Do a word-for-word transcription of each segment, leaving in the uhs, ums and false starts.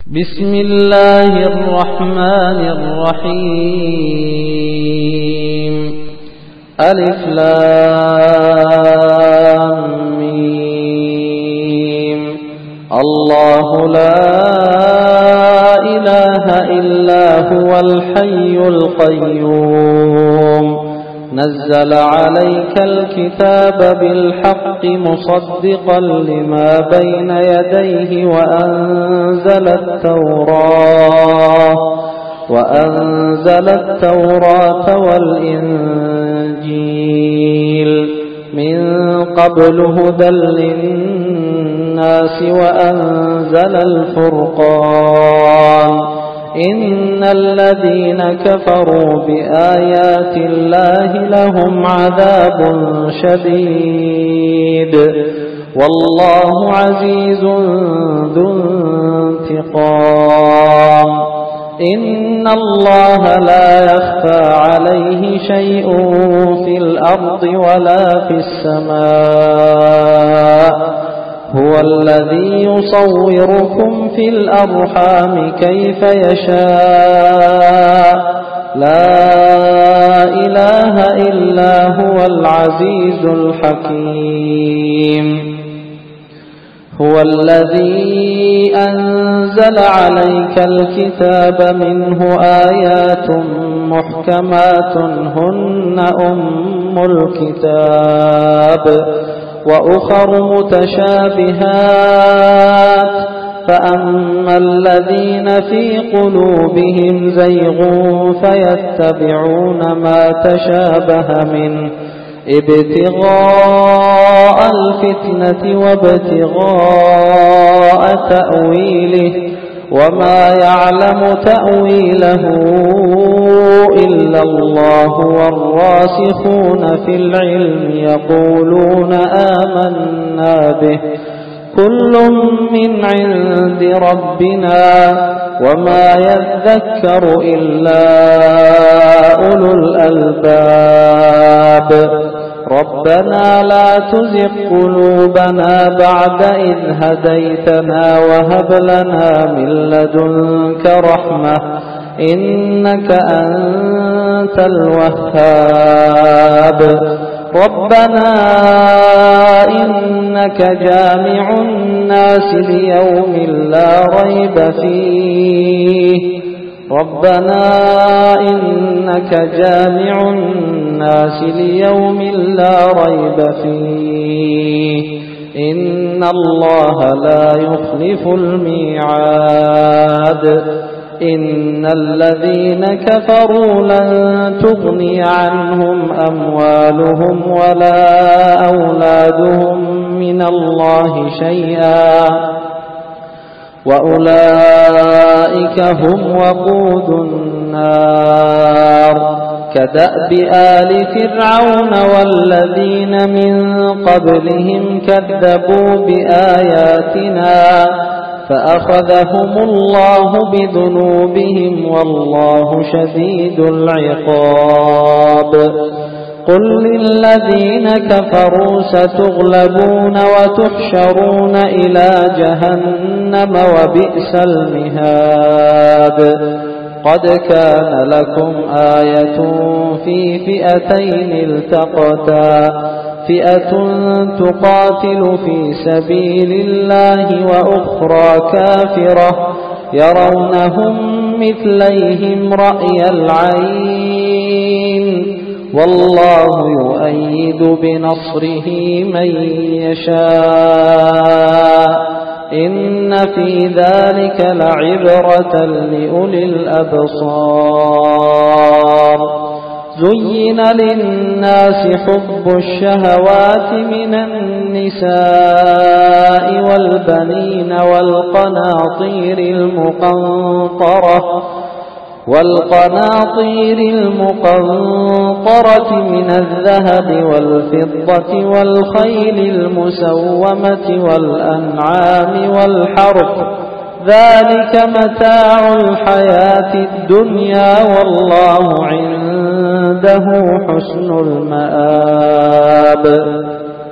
بسم الله الرحمن الرحيم. ألف لام ميم. الله لا إله إلا هو الحي القيوم نزل عليك الكتاب بالحق مصدقا لما بين يديه وأنزل التوراة وأنزل التوراة والإنجيل من قبل هدى للناس وأنزل الفرقان إن الذين كفروا بآيات الله لهم عذاب شديد والله عزيز ذو انتقام. إن الله لا يخفى عليه شيء في الأرض ولا في السماء هو الذي يصوركم في الأرحام كيف يشاء لا إله إلا هو العزيز الحكيم. هو الذي أنزل عليك الكتاب منه آيات محكمات هن أم الكتاب وأخر متشابهات فأما الذين في قلوبهم زيغ فيتبعون ما تشابه منه ابتغاء الفتنة وابتغاء تأويله وما يعلم تأويله إلا الله والراسخون في العلم يقولون آمنا به كل من عند ربنا وما يذكر إلا أولو الألباب. ربنا لا تزغ قلوبنا بعد إذ هديتنا وهب لنا من لدنك رحمة إنك أنت الوهاب. ربنا إنك جامع الناس ليوم لا ريب فيه ربنا إنك جامع الناس ليوم لا ريب فيه إن الله لا يخلف الميعاد. إن الذين كفروا لن تغني عنهم أموالهم ولا أولادهم من الله شيئا وأولئك هم وقود النار كدأب آل فرعون والذين من قبلهم كذبوا بآياتنا فأخذهم الله بذنوبهم والله شديد العقاب. قل للذين كفروا ستغلبون وتحشرون إلى جهنم وبئس المهاد. قد كان لكم آية في فئتين التقتا فئة تقاتل في سبيل الله وأخرى كافرة يرونهم مثليهم رأي العين والله يؤيد بنصره من يشاء إن في ذلك لعبرة لأولي الأبصار. زين للناس حب الشهوات من النساء والبنين والقناطير المقنطرة والقناطير المقنطرة من الذهب والفضة والخيل المسومة والأنعام والحرث ذلك متاع الحياة الدنيا والله عنده حسن المآب.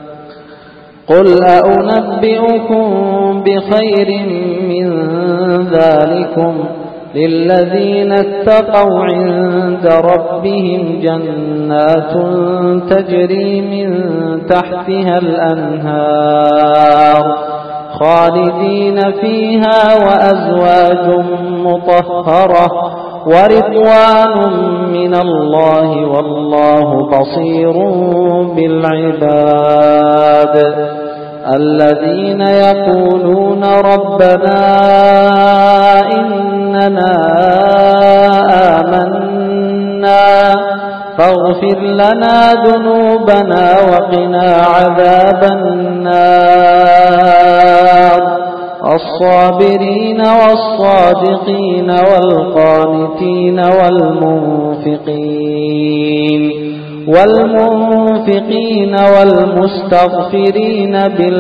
قل أنبئكم بخير من ذلكم للذين اتقوا عند ربهم جنات تجري من تحتها الأنهار خالدين فيها وأزواج مطهرة ورضوان من الله والله بصير بالعباد الذين يقولون ربنا إننا آمنا فاغفر لنا ذنوبنا وقنا عذاب النار الصابرين والصادقين والقانتين والمنفقين والمنفقين والمستغفرين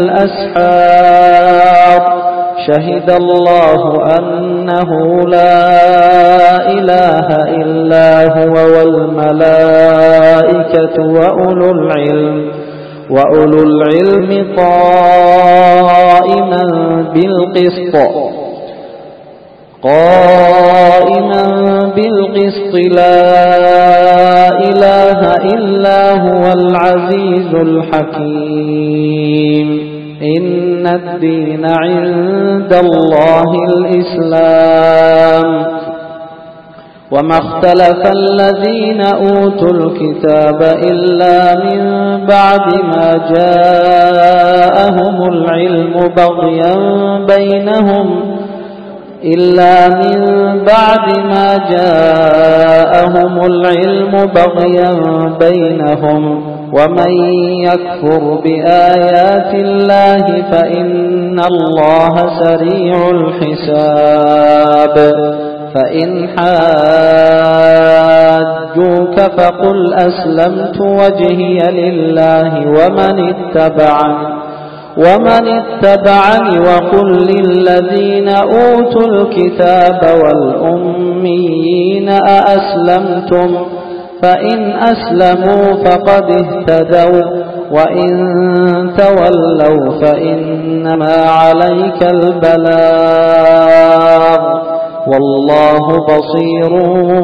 بالأسحار شهد الله أنه لا إله إلا هو والملائكة وأولو العلم وأولو العلم قائما بالقسط قائما بالقسط لا إله إلا هو العزيز الحكيم إن الدين عند الله الإسلام وما اختلف الذين أوتوا الكتاب إلا من بعد ما جاءهم العلم بغيا بينهم إلا من بعد ما جاءهم العلم بغيا بينهم ومن يكفر بآيات الله فإن الله سريع الحساب فإن حاجوك فقل أسلمت وجهي لله ومن اتبعني ومن اتبعني وقل للذين أوتوا الكتاب والأميين أأسلمتم فإن أسلموا فقد اهتدوا وإن تولوا فإنما عليك البلاغ والله بصير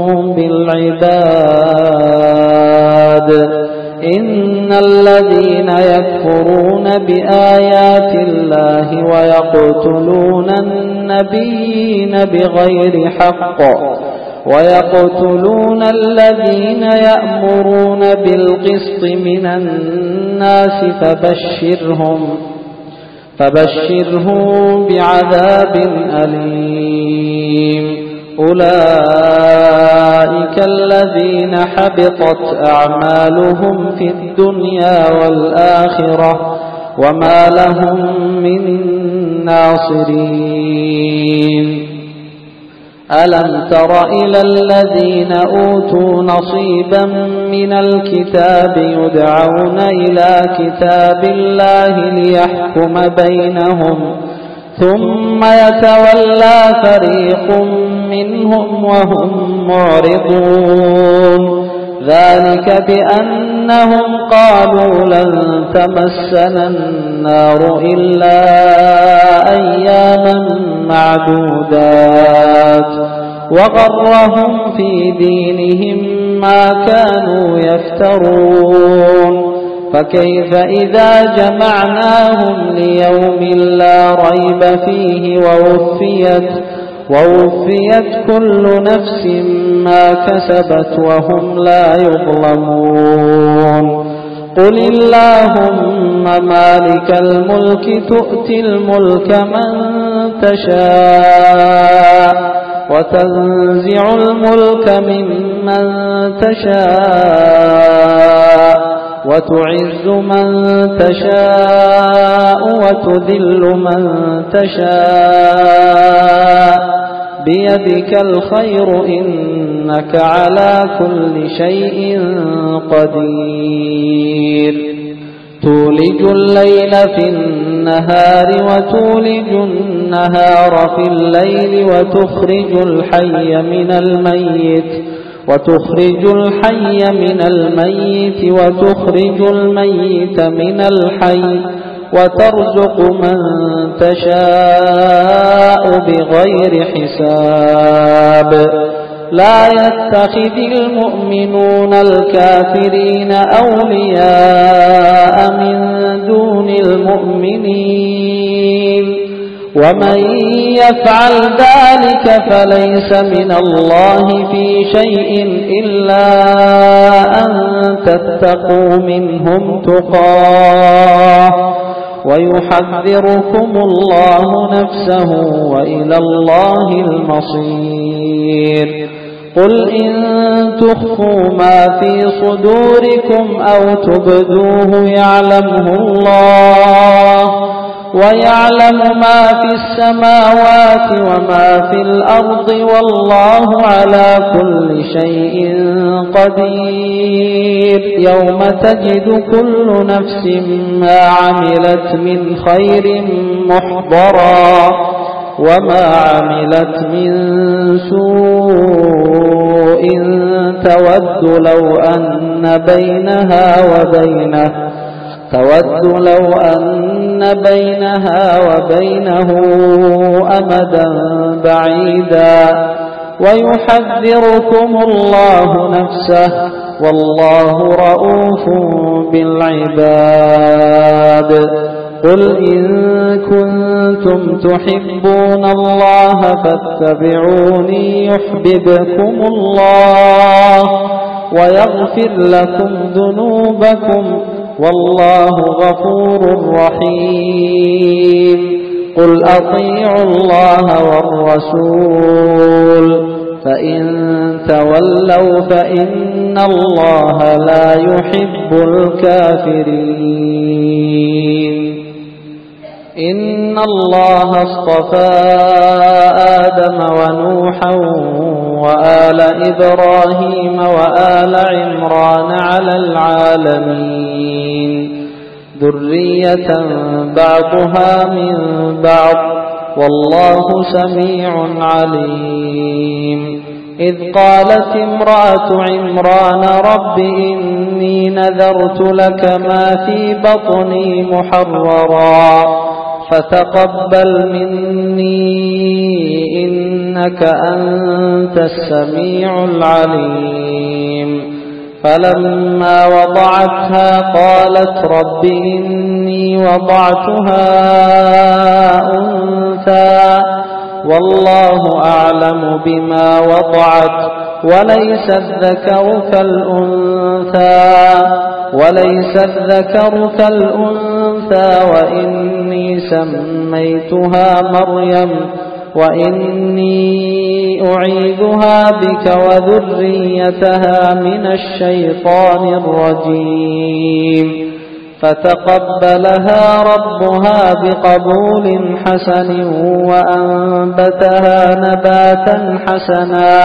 بالعباد إن الذين يكفرون بآيات الله ويقتلون النبيين بغير حق ويقتلون الذين يأمرون بالقسط من الناس فبشرهم فبشرهم بعذاب أليم أولئك الذين حبطت أعمالهم في الدنيا والآخرة وما لهم من ناصرين ألم تر إلى الذين أوتوا نصيبا من الكتاب يدعون إلى كتاب الله ليحكم بينهم ثم يتولى فريق منهم وهم معرضون ذلك بأنهم قالوا لن تمسنا النار إلا أياما معدودات وغرهم في دينهم ما كانوا يفترون فكيف إذا جمعناهم ليوم لا ريب فيه ووفيت ووفيت كل نفس ما كسبت وهم لا يظلمون قل اللهم مالك الملك تؤتي الملك من تشاء وتنزع الملك ممن تشاء وتعز من تشاء وتذل من تشاء بيدك الخير إنك على كل شيء قدير تولج الليل في النهار وتولج النهار في الليل وتخرج الحي من الميت وتخرج الحي من الميت وتخرج الميت من الحي وترزق من تشاء بغير حساب لا يتخذ المؤمنون الكافرين أولياء من دون المؤمنين ومن يفعل ذلك فليس من الله في شيء إلا أن تتقوا منهم تقاه ويحذركم الله نفسه وإلى الله المصير قل إن تخفوا ما في صدوركم أو تبدوه يعلمه الله ويعلم ما في السماوات وما في الأرض والله على كل شيء قدير يوم تجد كل نفس ما عملت من خير محضرا وما عملت من سوء تود لو أن بينها وبينه تود لو أن بينها وبينه أمدا بعيدا ويحذركم الله نفسه والله رؤوف بالعباد قل إن كنتم تحبون الله فاتبعوني يحببكم الله ويغفر لكم ذنوبكم والله غفور رحيم قل أطيعوا الله والرسول فإن تولوا فإن الله لا يحب الكافرين إن الله اصطفى آدم ونوحا وآل إبراهيم وآل عمران على العالمين ذرية بعضها من بعض والله سميع عليم إذ قالت امرأة عمران رب إني نذرت لك ما في بطني محررا فتقبل مني إنك أنت السميع العليم فلما وضعتها قالت رب إني وضعتها أنثى والله أعلم بما وضعت وليس الذكر كالأنثى وليس الذكر كالأنثى وإني سميتها مريم وإني أعيذها بك وذريتها من الشيطان الرجيم فتقبلها ربها بقبول حسن وأنبتها نباتا حسنا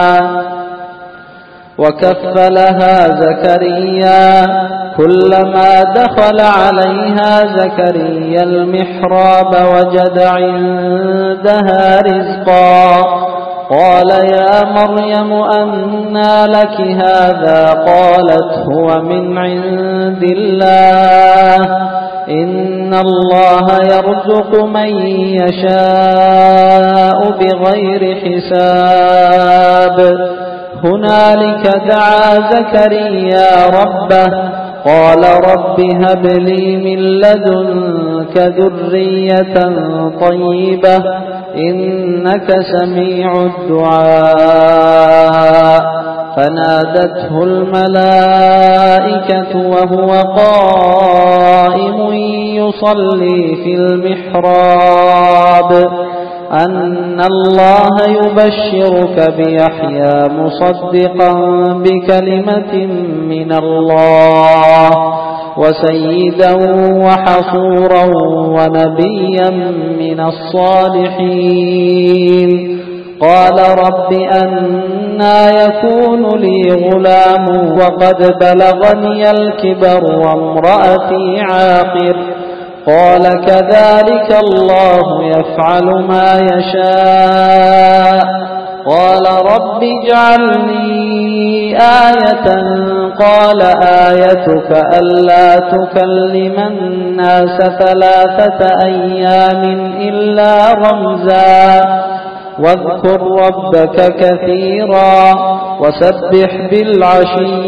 وكفلها زكريا كلما دخل عليها زكريا المحراب وجد عندها رزقا قال يا مريم أنى لك هذا قالت هو من عند الله إن الله يرزق من يشاء بغير حساب هنالك دعا زكريا ربه قال رب هب لي من لدنك ذرية طيبة إنك سميع الدعاء فنادته الملائكة وهو قائم يصلي في المحراب أن الله يبشرك بيحيى مصدقا بكلمة من الله وسيدا وحصورا ونبيا من الصالحين قال رب أنى يكون لي غلام وقد بلغني الكبر وامرأتي عاقر قال كذلك الله يفعل ما يشاء قال رب اجعلني آية قال آيتك ألا تكلم الناس ثلاثة أيام إلا رمزا واذكر ربك كثيرا وسبح بالعشي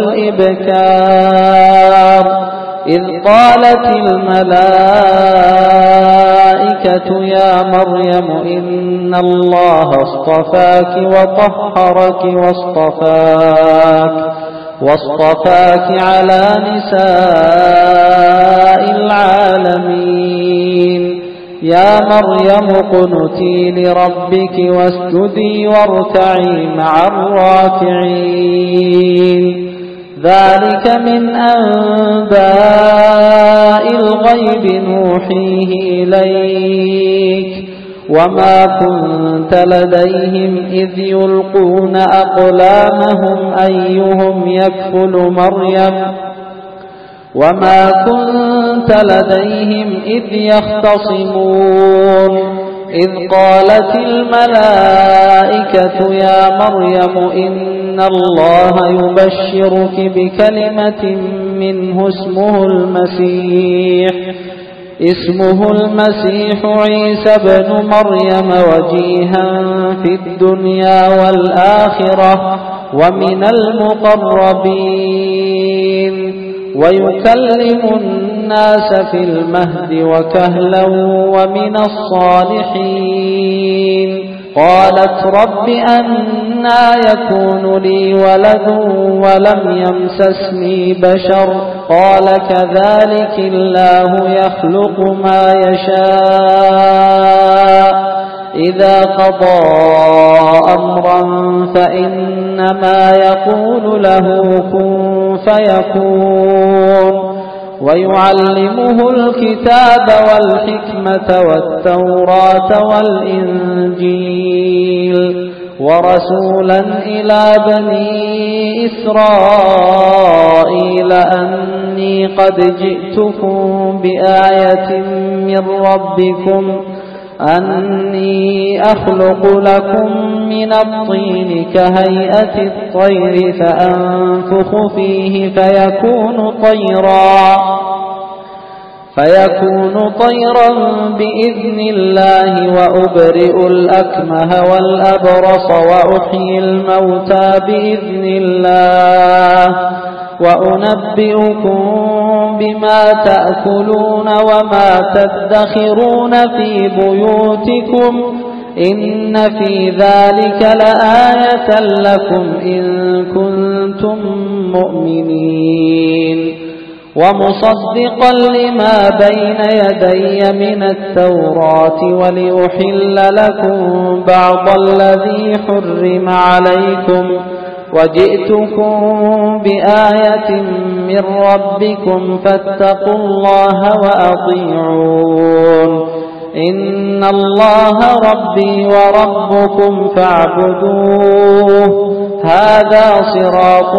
والإبكار إذ قالت الملائكة يا مريم إن الله اصطفاك وطهرك واصطفاك واصطفاك على نساء العالمين يا مريم اقنتي لربك واسجدي واركعي مع الراكعين ذلك من أنباء الغيب نوحيه إليك وما كنت لديهم إذ يلقون أقلامهم أيهم يكفل مريم وما كنت لديهم إذ يختصمون إذ قالت الملائكة يا مريم إن الله يبشرك بكلمة منه اسمه المسيح اسمه المسيح عيسى بن مريم وجيها في الدنيا والآخرة ومن المقربين ويكلم الناس في المهد وكهلا ومن الصالحين قالت رب أنى يكون لي ولد ولم يمسسني بشر قال كذلك الله يخلق ما يشاء إذا قضى أمرا فإنما يقول له كن فيكون ويعلمه الكتاب والحكمة والتوراة والإنجيل ورسولا إلى بني إسرائيل أني قد جئتكم بآية من ربكم أني أخلق لكم من الطين كهيئة الطير فأنفخ فيه فيكون طيرا فيكون طيرا بإذن الله وأبرئ الأكمه والأبرص وأحيي الموتى بإذن الله وأنبئكم بما تأكلون وما تدخرون في بيوتكم إن في ذلك لآية لكم إن كنتم مؤمنين ومصدقا لما بين يدي من التوراة ولأحل لكم بعض الذي حرم عليكم وجئتكم بآية من ربكم فاتقوا الله وأطيعون إن الله ربي وربكم فاعبدوه هذا صراط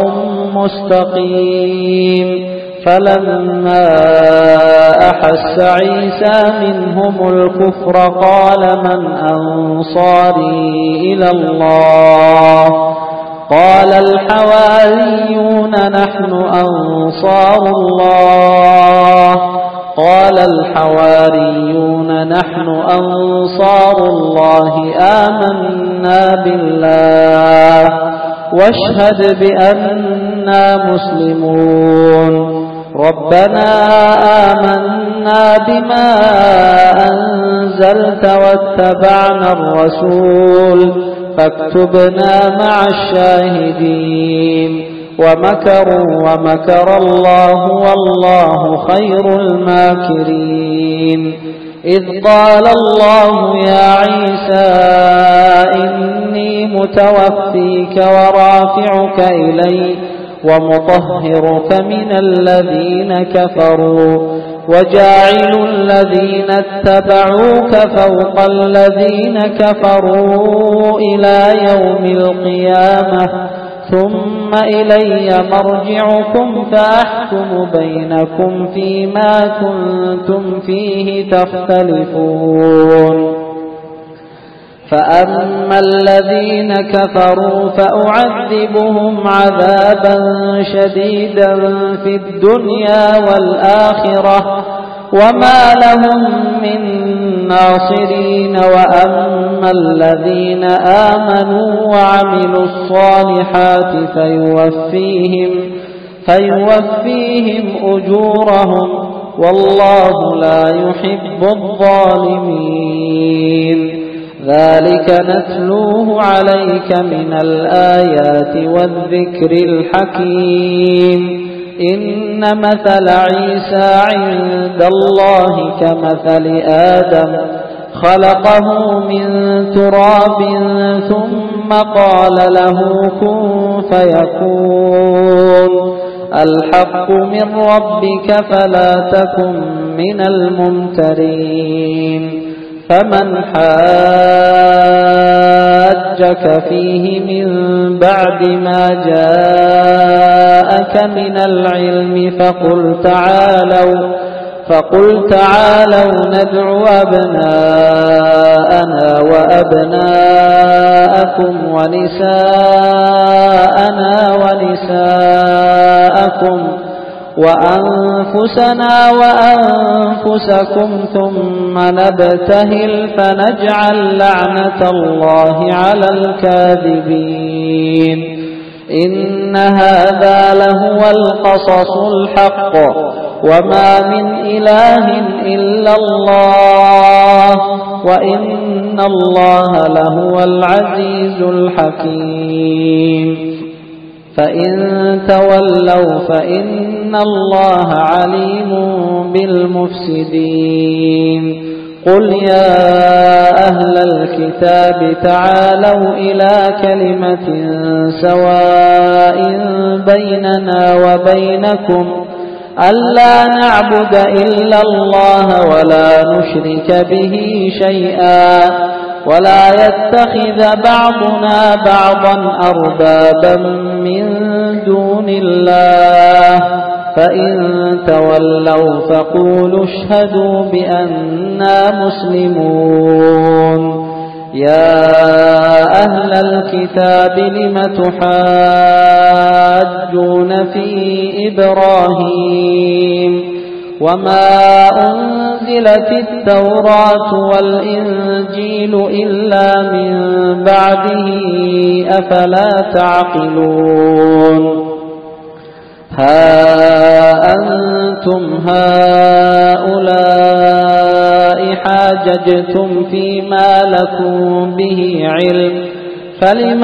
مستقيم فلما أحس عيسى منهم الكفر قال من أنصاري إلى الله قال الحواريون نحن أنصار الله قال الحواريون نحن أنصار الله آمنا بالله واشهد بأننا مسلمون ربنا آمنا بما أنزلت واتبعنا الرسول فاكتبنا مع الشاهدين ومكروا ومكر الله والله خير الماكرين إذ قال الله يا عيسى إني متوفيك ورافعك إلي ومطهرك من الذين كفروا وجاعل الذين اتبعوك فوق الذين كفروا إلى يوم القيامة ثم إلي مرجعكم فأحكم بينكم فيما كنتم فيه تختلفون فأما الذين كفروا فأعذبهم عذابا شديدا في الدنيا والآخرة وما لهم من ناصرين. وأما الذين آمنوا وعملوا الصالحات فيوفيهم, فيوفيهم أجورهم والله لا يحب الظالمين. ذلك نتلوه عليك من الآيات والذكر الحكيم. إن مثل عيسى عند الله كمثل آدم خلقه من تراب ثم قال له كن فيكون. الحق من ربك فلا تكن من الممترين. فمن حاجك فيه من بعد ما جاءك من العلم فقل تعالوا فقل تعالوا ندع أبناءنا وأبناءكم ونساءنا ونساءكم وأنفسنا وأنفسكم ثم نبتهل فنجعل لعنة الله على الكاذبين. إن هذا لهو القصص الحق وما من إله إلا الله وإن الله لهو العزيز الحكيم. فإن تولوا فإن الله عليم بالمفسدين. قل يا أهل الكتاب تعالوا إلى كلمة سواء بيننا وبينكم ألا نعبد إلا الله ولا نشرك به شيئا ولا يتخذ بعضنا بعضا أربابا من دون الله. فإن تولوا فقولوا اشهدوا بأننا مسلمون. يا أهل الكتاب لم تحاجون في إبراهيم وما أنزلت التوراة والإنجيل إلا من بعده أفلا تعقلون. ها أنتم هؤلاء حاججتم فيما لكم به علم فلم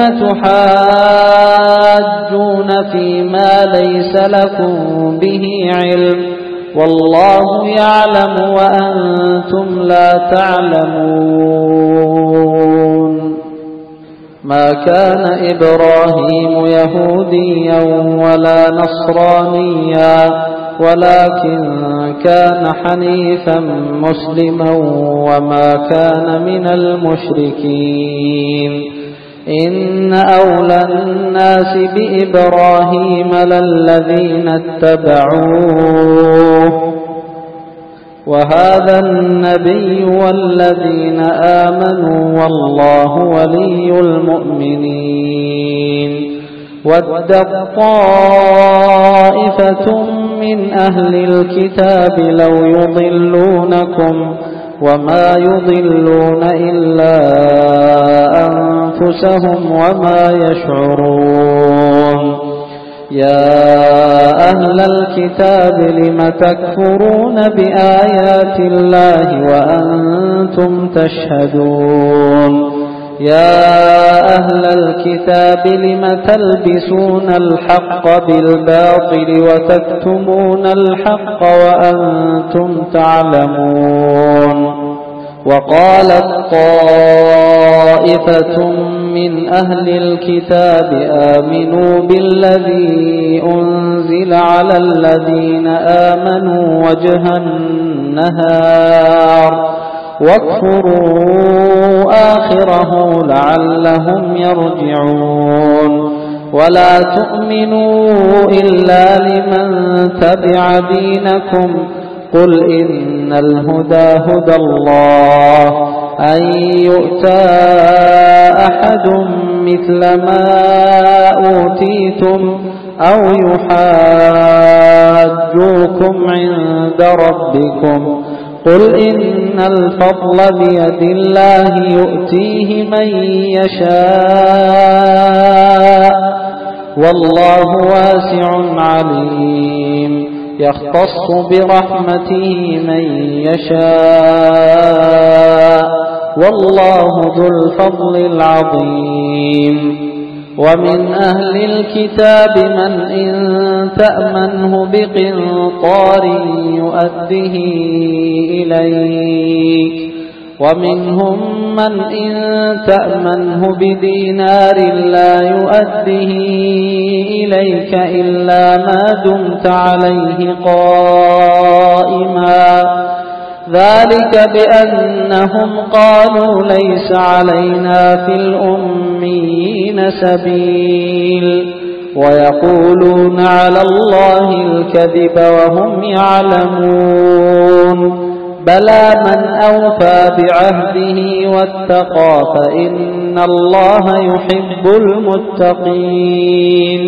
تحاجون فيما ليس لكم به علم والله يعلم وأنتم لا تعلمون. ما كان إبراهيم يهوديا ولا نصرانيا ولكن كان حنيفا مسلما وما كان من المشركين. إن أولى الناس بإبراهيم للذين اتبعوه وهذا النبي والذين آمنوا والله ولي المؤمنين. ودت طائفة من أهل الكتاب لو يضلونكم وما يضلون إلا أنفسهم وما يشعرون. يا أهل الكتاب لم تكفرون بآيات الله وأنتم تشهدون. يا أهل الكتاب لم تلبسون الحق بالباطل وتكتمون الحق وأنتم تعلمون. وقالت طائفة من أهل الكتاب آمنوا بالذي أنزل على الذين آمنوا وجه النهار واكفروا آخره لعلهم يرجعون. ولا تؤمنوا إلا لمن تبع دينكم قل إن الهدى هدى الله أن يؤتى أحد مثل ما أوتيتم أو يحاجوكم عند ربكم قل إن الفضل بيد الله يؤتيه من يشاء والله واسع عليم يختص برحمته من يشاء والله ذو الفضل العظيم ومن أهل الكتاب من إن تأمنه بقنطار يؤده إليك ومنهم من إن تأمنه بدينار لا يؤده إليك إلا ما دمت عليه قائما ذلك بأنهم قالوا ليس علينا في الأميين سبيل ويقولون على الله الكذب وهم يعلمون بلى من أوفى بعهده واتقى فإن الله يحب المتقين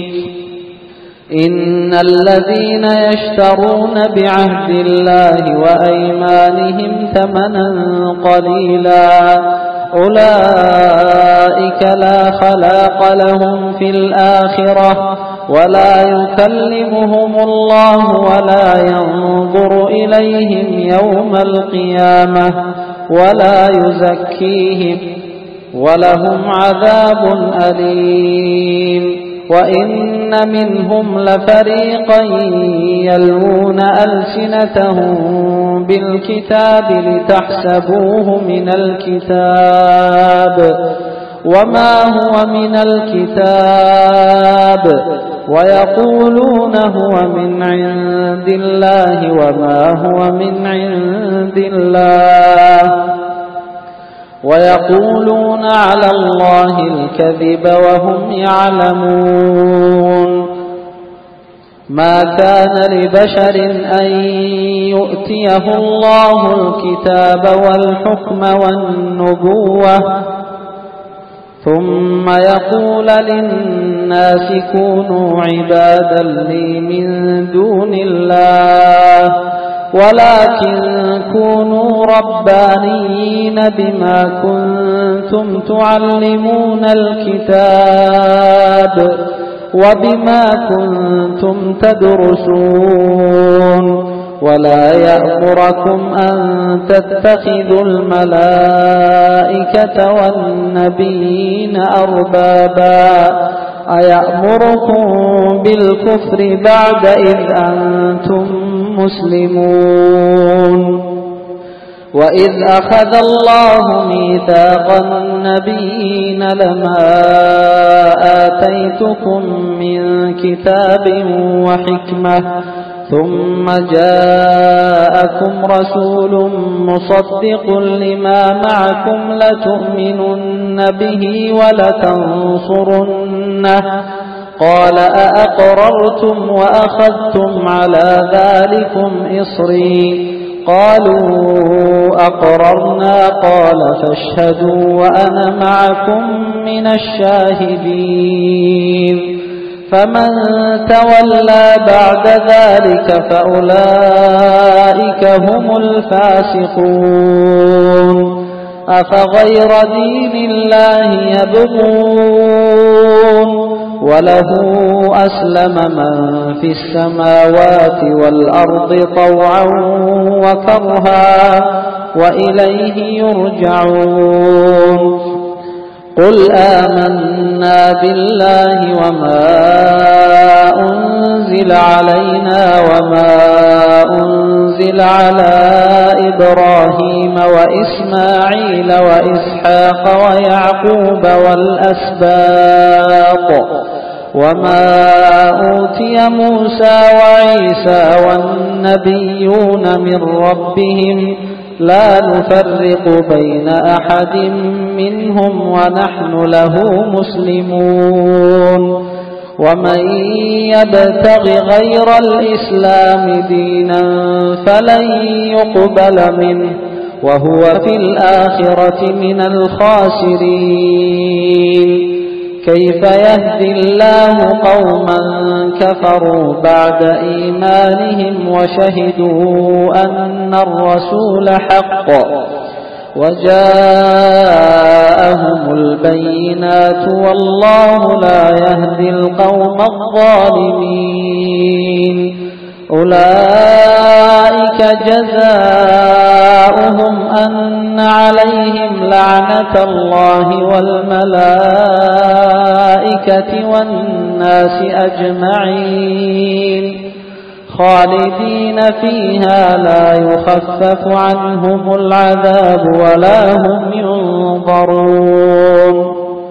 إن الذين يشترون بعهد الله وأيمانهم ثمنا قليلا أولئك لا خلاق لهم في الآخرة ولا يكلمهم الله ولا ينظر إليهم يوم القيامة ولا يزكيهم ولهم عذاب أليم وإن منهم لفريقا يلوون ألسنتهم بالكتاب لتحسبوه من الكتاب وما هو من الكتاب ويقولون هو من عند الله وما هو من عند الله ويقولون على الله الكذب وهم يعلمون ما كان لبشر أن يؤتيه الله الكتاب والحكم والنبوة ثم يقول للناس كونوا عبادا لي من دون الله ولكن كونوا ربانيين بما كنتم تعلمون الكتاب وبما كنتم تدرسون ولا يأمركم أن تتخذوا الملائكة والنبيين أربابا أيأمركم بالكفر بعد إذ أنتم مسلمون وإذ أخذ الله ميثاق النبيين لما آتيتكم من كتاب وحكمة ثم جاءكم رسول مصدق لما معكم لتؤمنن به ولتنصرنه قال أأقررتم وأخذتم على ذلكم إصري قالوا أقررنا قال فاشهدوا وأنا معكم من الشاهدين فمن تولى بعد ذلك فأولئك هم الفاسقون أفغير دين الله يبغون وله أسلم من في السماوات والأرض طوعا وكرها وإليه يرجعون قل آمنا بالله وما أنزل علينا وما أنزل على إبراهيم وإسماعيل وإسحاق ويعقوب والأسباط وما أوتي موسى وعيسى والنبيون من ربهم لا نفرق بين أحد منهم ونحن له مسلمون ومن يبتغ غير الإسلام دينا فلن يقبل منه وهو في الآخرة من الخاسرين. كيف يهدي الله قوما كفروا بعد إيمانهم وشهدوا أن الرسول حق وجاءهم البينات والله لا يهدي القوم الظالمين. أولئك جزاؤهم أن عليهم لعنة الله والملائكة والناس أجمعين خالدين فيها لا يخفف عنهم العذاب ولا هم ينظرون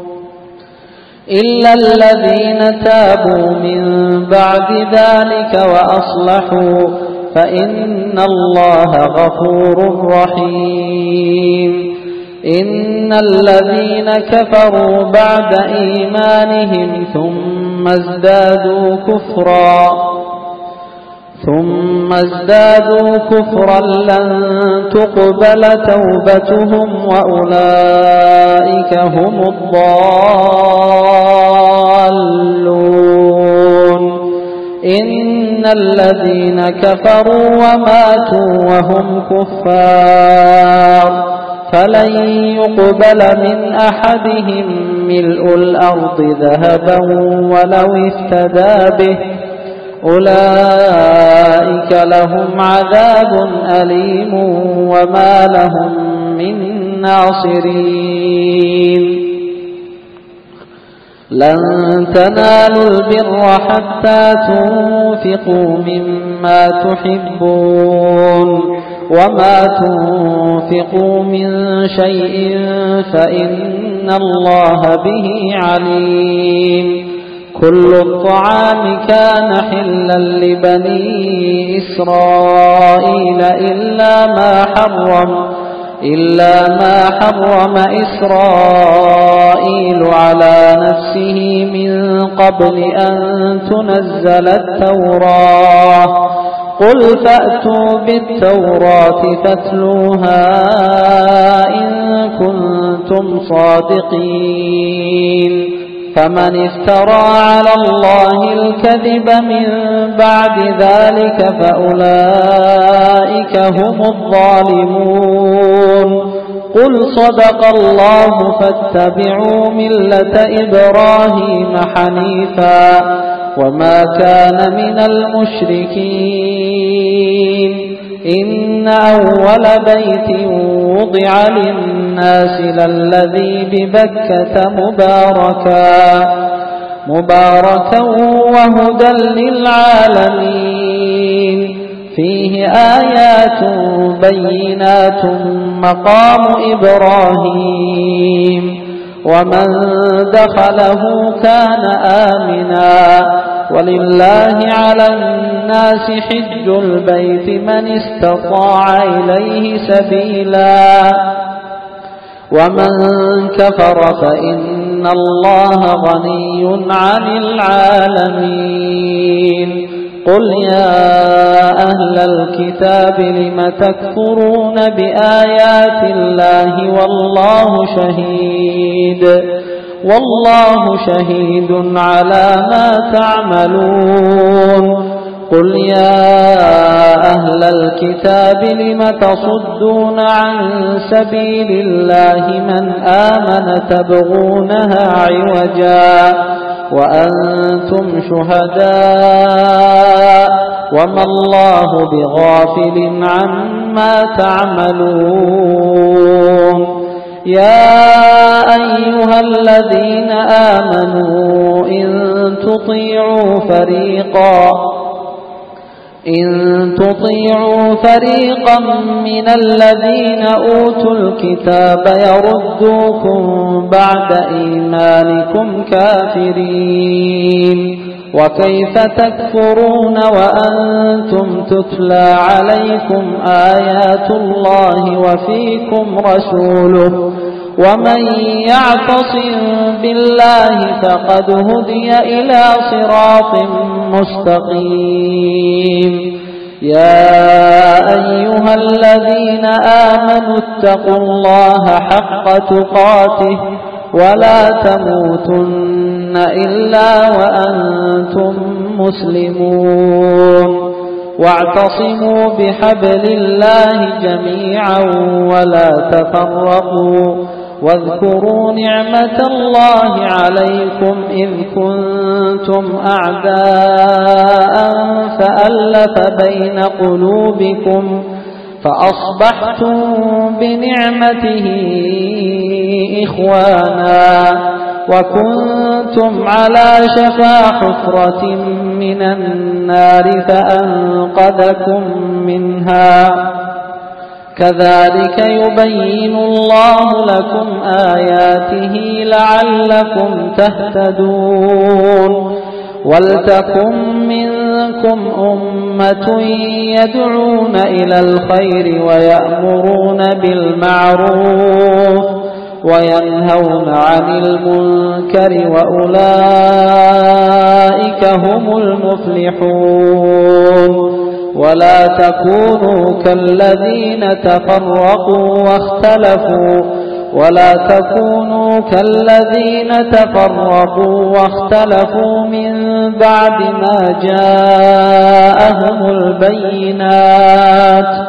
إلا الذين تابوا من بعد ذلك وأصلحوا فإن الله غفور رحيم. إن الذين كفروا بعد إيمانهم ثم ازدادوا كفرا ثم ازدادوا كفرا لن تقبل توبتهم وأولئك هم الضالون. إن الذين كفروا وماتوا وهم كفار فلن يقبل من أحدهم ملء الأرض ذهبا ولو افتدى به أولئك لهم عذاب أليم وما لهم من ناصرين. لن تنالوا البر حتى تنفقوا مما تحبون وما تنفقوا من شيء فإن الله به عليم. كل الطعام كان حلا لبني إسرائيل إلا ما حرم إلا ما حرم إسرائيل على نفسه من قبل أن تنزل التوراة. قل فأتوا بالتوراة فاتلوها إن كنتم صادقين. فمن افترى على الله الكذب من بعد ذلك فأولئك هم الظالمون. قل صدق الله فاتبعوا ملة إبراهيم حنيفا وما كان من المشركين. إن أول بيت وضع للناس للذي ببكة مباركا مباركا وهدى للعالمين. فيه آيات بينات مقام إبراهيم ومن دخله كان آمنا ولله على الناس حج البيت من استطاع إليه سبيلا ومن كفر فإن الله غني عن العالمين. قل يا أهل الكتاب لم تكفرون بآيات الله والله شهيد والله شهيد على ما تعملون. قل يا أهل الكتاب لم تصدون عن سبيل الله من آمن تبغونها عوجا وأنتم شهداء وما الله بغافل عما تعملون. يا أيها الذين آمنوا إن تطيعوا فريقا إن تطيعوا فريقا من الذين أوتوا الكتاب يردوكم بعد إيمانكم كافرين. وكيف تكفرون وأنتم تتلى عليكم آيات الله وفيكم رسوله ومن يعتصم بالله فقد هدي إلى صراط مستقيم. يا أيها الذين آمنوا اتقوا الله حق تقاته ولا تموتن إلا وأنتم مسلمون واعتصموا بحبل الله جميعا ولا تفرقوا واذكروا نعمة الله عليكم إذ كنتم أعداء فألف بين قلوبكم فأصبحتم بنعمته إخوانا وكنتم على شفا حفرة من النار فأنقذكم منها كذلك يبين الله لكم آياته لعلكم تهتدون ولتكن منكم أمة يدعون إلى الخير ويأمرون بالمعروف وينهون عن المنكر وأولئك هم المفلحون ولا تكونوا كالذين تفرقوا واختلفوا ولا تكونوا كالذين تفرقوا واختلفوا من بعد ما جاءهم البينات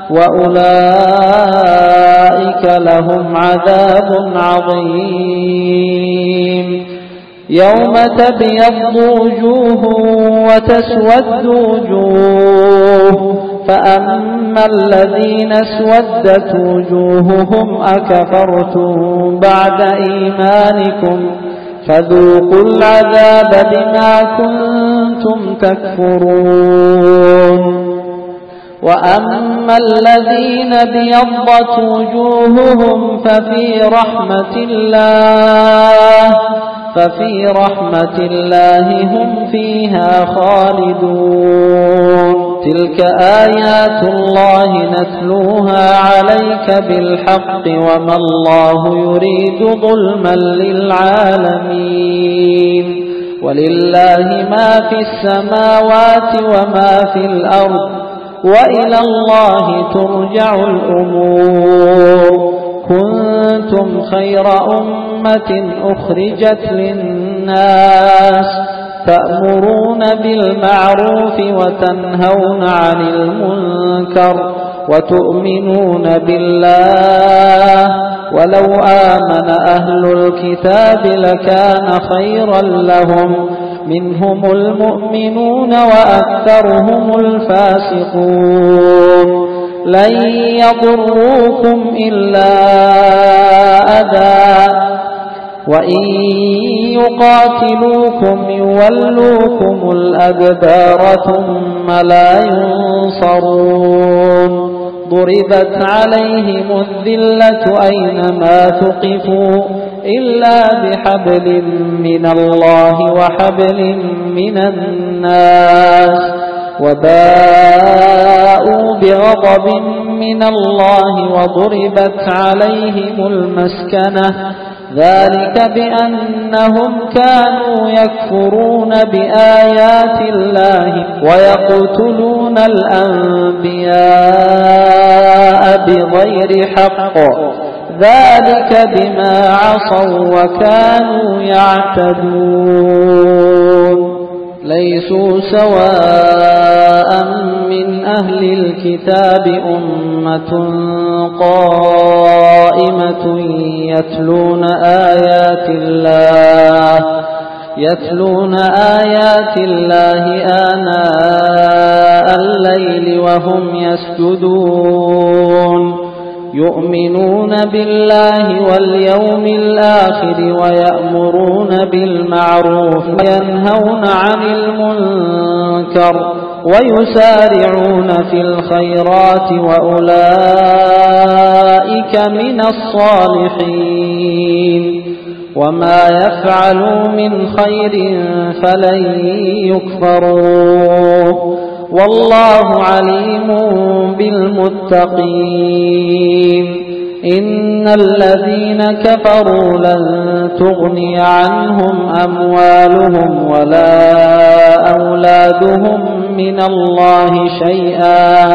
وأولئك لهم عذاب عظيم يوم تبيض وجوه وتسود وجوه فأما الذين اسودت وجوههم أكفرتم بعد إيمانكم فذوقوا العذاب بما كنتم تكفرون وأما الذين ابيضت وجوههم ففي رحمة الله ففي رحمة الله هم فيها خالدون تلك آيات الله نتلوها عليك بالحق وما الله يريد ظلما للعالمين ولله ما في السماوات وما في الأرض وإلى الله ترجع الأمور كنتم خير أمة أخرجت للناس تأمرون بالمعروف وتنهون عن المنكر وتؤمنون بالله ولو آمن أهل الكتاب لكان خيرا لهم منهم المؤمنون وأكثرهم الفاسقون لن يضروكم إلا أذى وإن يقاتلوكم يولوكم الأدبار ثم لا ينصرون ضربت عليهم الذلة أينما ثقفوا إلا بحبل من الله وحبل من الناس وباءوا بغضب من الله وضربت عليهم المسكنة ذلك بأنهم كانوا يكفرون بآيات الله ويقتلون الأنبياء بغير حق ذلك بما عصوا وكانوا يعتدون ليسوا سواء من أهل الكتاب أمة قائمة يتلون آيات الله يتلون آيات الله آناء الليل وهم يسجدون يؤمنون بالله واليوم الآخر ويأمرون بالمعروف وينهون عن المنكر ويسارعون في الخيرات وأولئك من الصالحين وما يفعلوا من خير فلن يكفروه والله عليم بالمتقين إن الذين كفروا لن تغني عنهم أموالهم ولا أولادهم من الله شيئا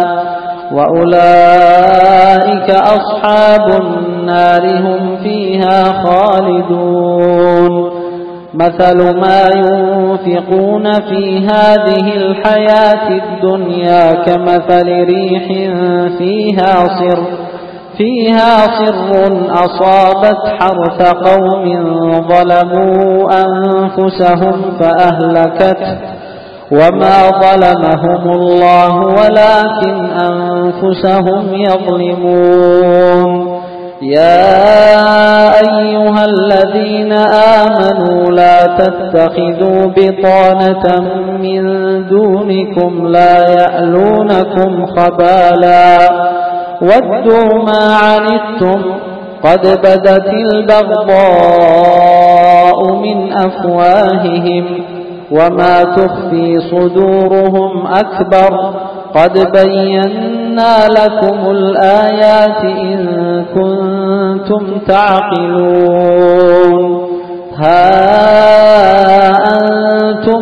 وأولئك أصحاب النار هم فيها خالدون مثل ما ينفقون في هذه الحياة الدنيا كمثل ريح فيها صر فيها صر أصابت حرث قوم ظلموا أنفسهم فأهلكته وما ظلمهم الله ولكن أنفسهم يظلمون يا أيها الذين آمنوا لا تتخذوا بطانة من دونكم لا يألونكم خبالا ودوا ما عنتم قد بدت البغضاء من أفواههم وما تخفي صدورهم أكبر قد بينا لكم الآيات إن كنتم تعقلون ها أنتم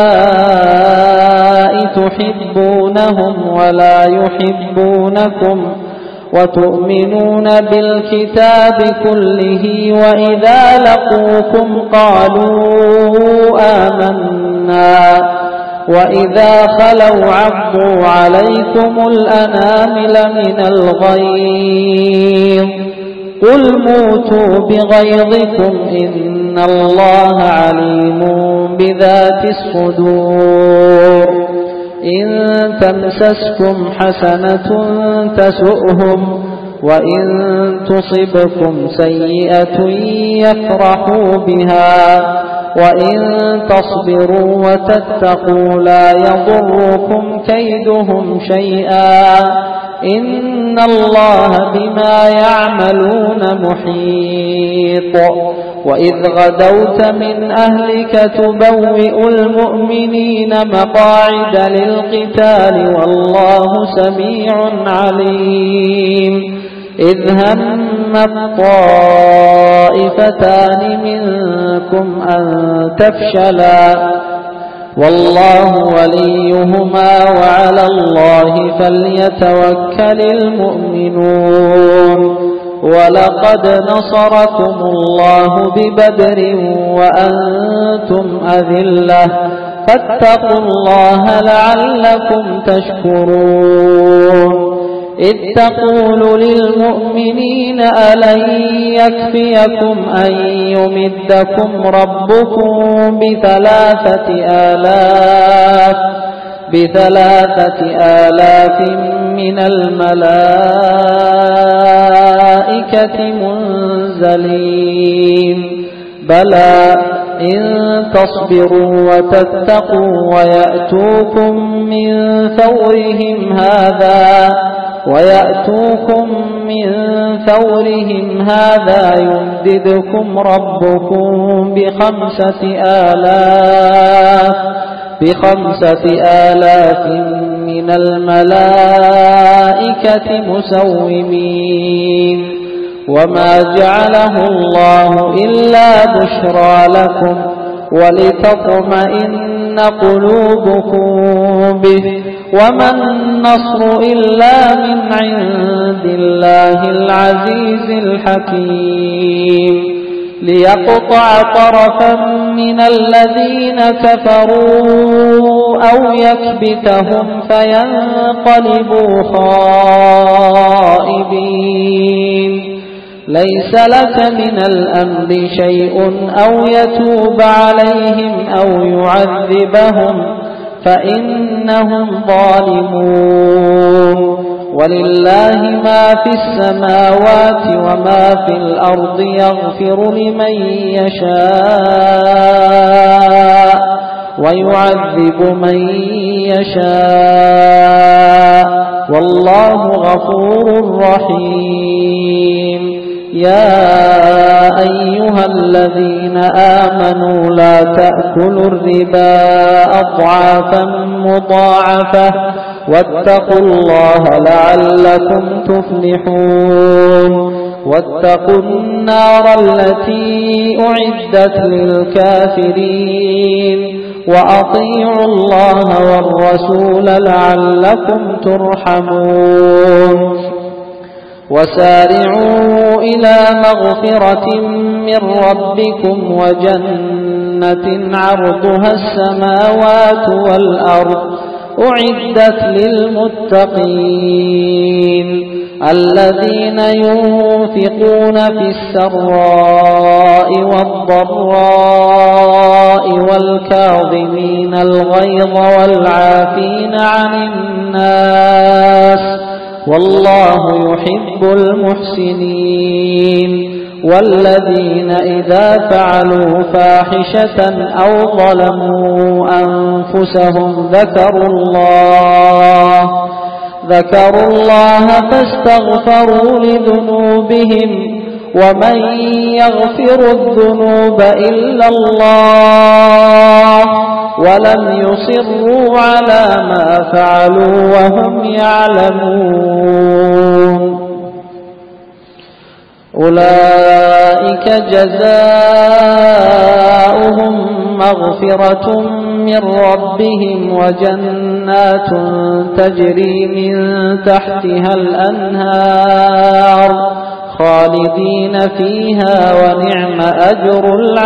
أولئك تحبونهم ولا يحبونكم وتؤمنون بالكتاب كله وإذا لقوكم قالوا آمنا وإذا خلوا عضوا عليكم الأنامل من الغيظ قل موتوا بغيظكم إن الله عليم بذات الصدور إن تمسسكم حسنة تسؤهم وإن تصبكم سيئة يفرحوا بها وإن تصبروا وتتقوا لا يضركم كيدهم شيئا إن الله بما يعملون محيط وإذ غدوت من أهلك تبوئ المؤمنين مقاعد للقتال والله سميع عليم إذ هم الطائفتان منكم أن تفشلا والله وليهما وعلى الله فليتوكل المؤمنون ولقد نصركم الله ببدر وأنتم أذلة فاتقوا الله لعلكم تشكرون إذ تقول للمؤمنين ألن يكفيكم أن يمدكم ربكم بثلاثة آلاف بثلاثة آلاف من الملائكة منزلين بلى إن تصبروا وتتقوا ويأتوكم من فورهم هذا ويأتوكم من فورهم هذا يمددكم ربكم بخمسة آلاف بخمسة آلاف من الملائكة مسومين وما جعله الله إلا بشرى لكم ولتطمئن قلوبكم به وما النصر إلا من عند الله العزيز الحكيم ليقطع طرفا من الذين كفروا أو يكبتهم فينقلبوا خائبين ليس لك من الأمر شيء أو يتوب عليهم أو يعذبهم فإنهم ظالمون ولله ما في السماوات وما في الأرض يغفر لمن يشاء ويعذب من يشاء والله غفور رحيم يا أيها الذين آمنوا لا تأكلوا الربا أضعافا مضاعفة واتقوا الله لعلكم تفلحون واتقوا النار التي أعدت للكافرين وأطيعوا الله والرسول لعلكم ترحمون وسارعوا إلى مغفرة من ربكم وجنة عرضها السماوات والأرض أعدت للمتقين الذين ينفقون في السراء والضراء والكاظمين الغيظ والعافين عن الناس والله يحب المحسنين والذين إذا فعلوا فاحشة أو ظلموا أنفسهم ذكروا الله ذكروا الله فاستغفروا لذنوبهم ومن يغفر الذنوب إلا الله ولم يصروا على ما فعلوا وهم يعلمون أولئك جزاؤهم مغفرة من ربهم وجنات تجري من تحتها الأنهار خالدين فيها ونعم أجر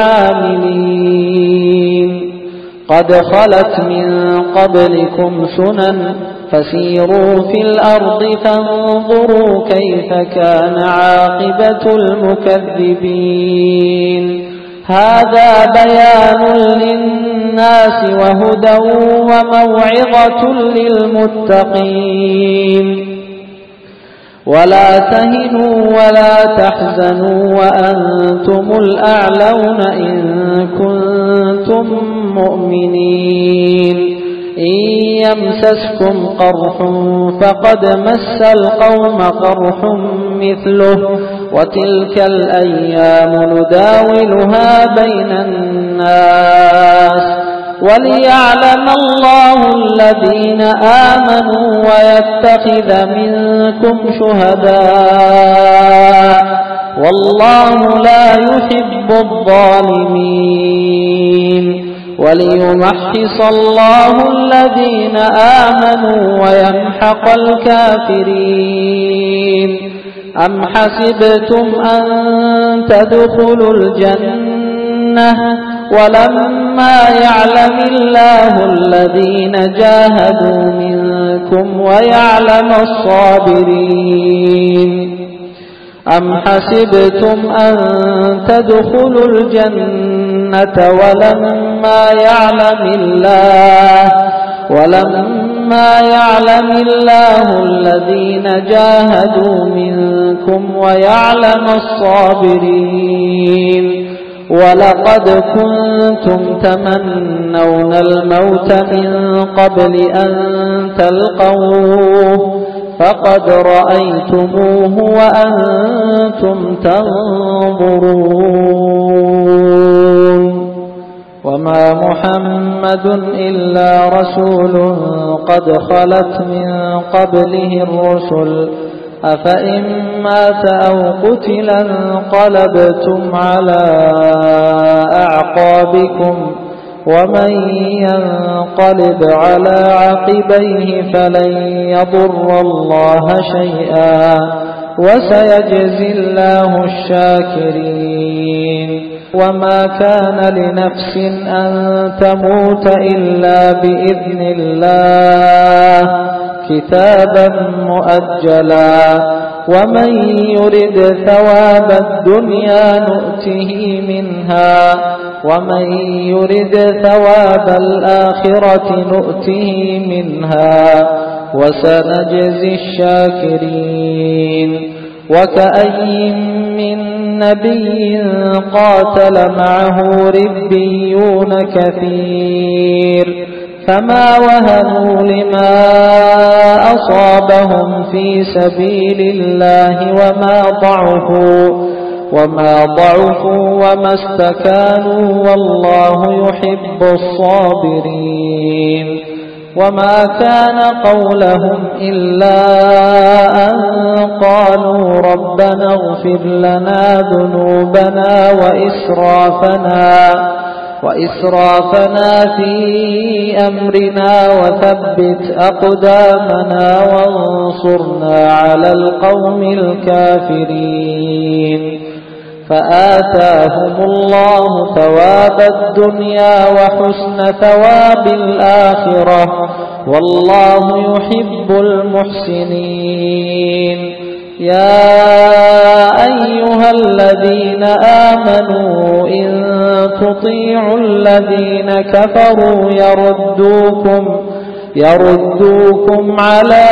العاملين قد خلت من قبلكم سنن فسيروا في الأرض فانظروا كيف كان عاقبة المكذبين هذا بيان للناس وهدى وموعظة للمتقين ولا تهنوا ولا تحزنوا وأنتم الأعلون إن كنتم مؤمنين إن يمسسكم قرح فقد مس القوم قرح مثله وتلك الأيام نداولها بين الناس وليعلم الله الذين آمنوا ويتخذ منكم شهداء والله لا يحب الظالمين وليمحص الله الذين آمنوا ويمحق الكافرين أم حسبتم أن تدخلوا الجنة ولما يعلم الله الذين جاهدوا منكم ويعلم الصابرين أم حسبتم أن تدخلوا الجنة ولما يعلم الله ولما يعلم الله الذين جاهدوا منكم ويعلم الصابرين ولقد كنتم تمنون الموت من قبل أن تلقوه فقد رأيتموه وأنتم تنظرون وما محمد إلا رسول قد خلت من قبله الرسل أفإن مات أو قتلا انقلبتم على أعقابكم ومن ينقلب على عقبيه فلن يضر الله شيئا وسيجزي الله الشاكرين وما كان لنفس أن تموت إلا بإذن الله كتابا مؤجلا ومن يرد ثواب الدنيا نؤته منها ومن يرد ثواب الآخرة نؤته منها وسنجزي الشاكرين وكأي من نبي قاتل معه ربيون كثير فما وهنوا لما أصابهم في سبيل الله وما ضعفوا وما ضعفوا وما استكانوا والله يحب الصابرين وما كان قولهم إلا أن قالوا ربنا اغفر لنا ذنوبنا وإسرافنا وإسرافنا في أمرنا وثبت أقدامنا وانصرنا على القوم الكافرين فآتاهم الله ثواب الدنيا وحسن ثواب الآخرة والله يحب المحسنين يا أيها الذين آمنوا إن تطيعوا الذين كفروا يردوكم يردوكم على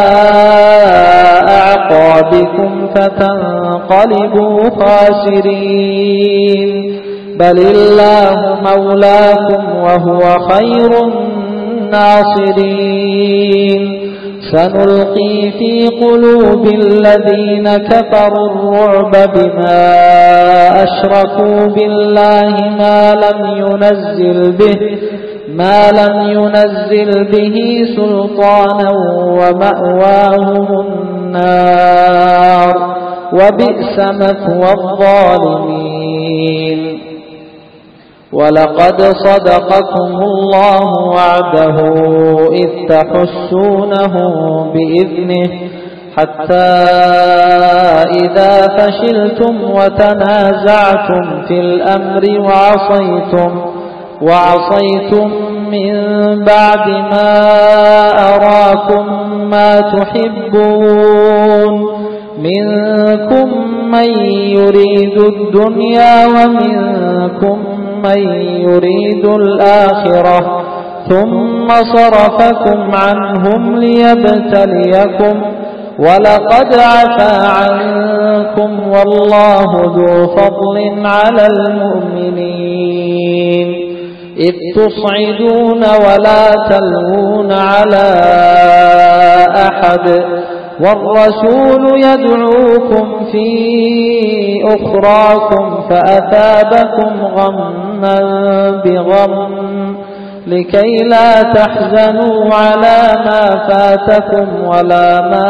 أعقابكم فتنقلبوا خاسرين بل الله مولاكم وهو خير الناصرين سنلقي في قلوب الذين كفروا الرعب بما أشركوا بالله ما لم ينزل به ما لم ينزل به سلطانا ومأواهم النار وبئس مثوى الظالمين ولقد صدقكم الله وعده إذ تحسونه بإذنه حتى إذا فشلتم وتنازعتم في الأمر وعصيتم وعصيتم من بعد ما أراكم ما تحبون منكم من يريد الدنيا ومنكم من يريد الآخرة ثم صرفكم عنهم ليبتليكم ولقد عفا عنكم والله ذو فضل على المؤمنين إذ تصعدون ولا تلوون على أحد والرسول يدعوكم في أخراكم فأثابكم غما بغم لكي لا تحزنوا على ما فاتكم ولا ما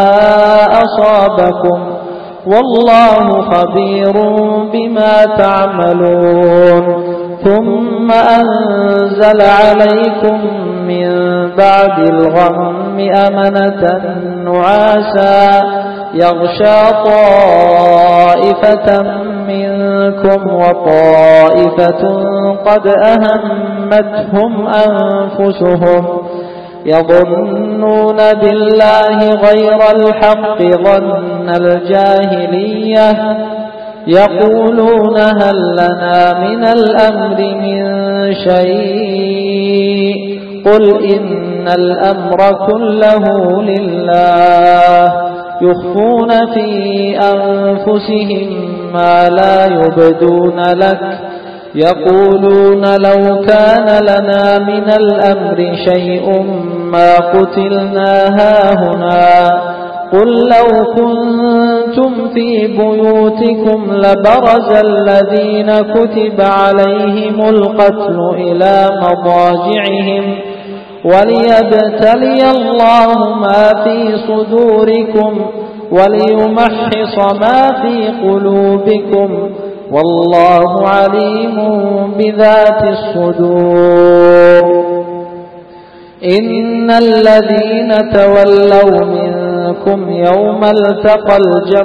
أصابكم والله خبير بما تعملون ثم أنزل عليكم من بعد الغم أمنة نعاسا يغشى طائفة منكم وطائفة قد أهمتهم أنفسهم يظنون بالله غير الحق ظن الجاهلية يقولون هل لنا من الأمر من شيء قل إن الأمر كله لله يخفون في أنفسهم ما لا يبدون لك يقولون لو كان لنا من الأمر شيء ما قتلنا هاهنا قل لو كنتم في بيوتكم لبرز الذين كتب عليهم القتل إلى مضاجعهم وليبتلي الله ما في صدوركم وليمحص ما في قلوبكم والله عليم بذات الصدور إن الذين تولوا منكم يوم التقى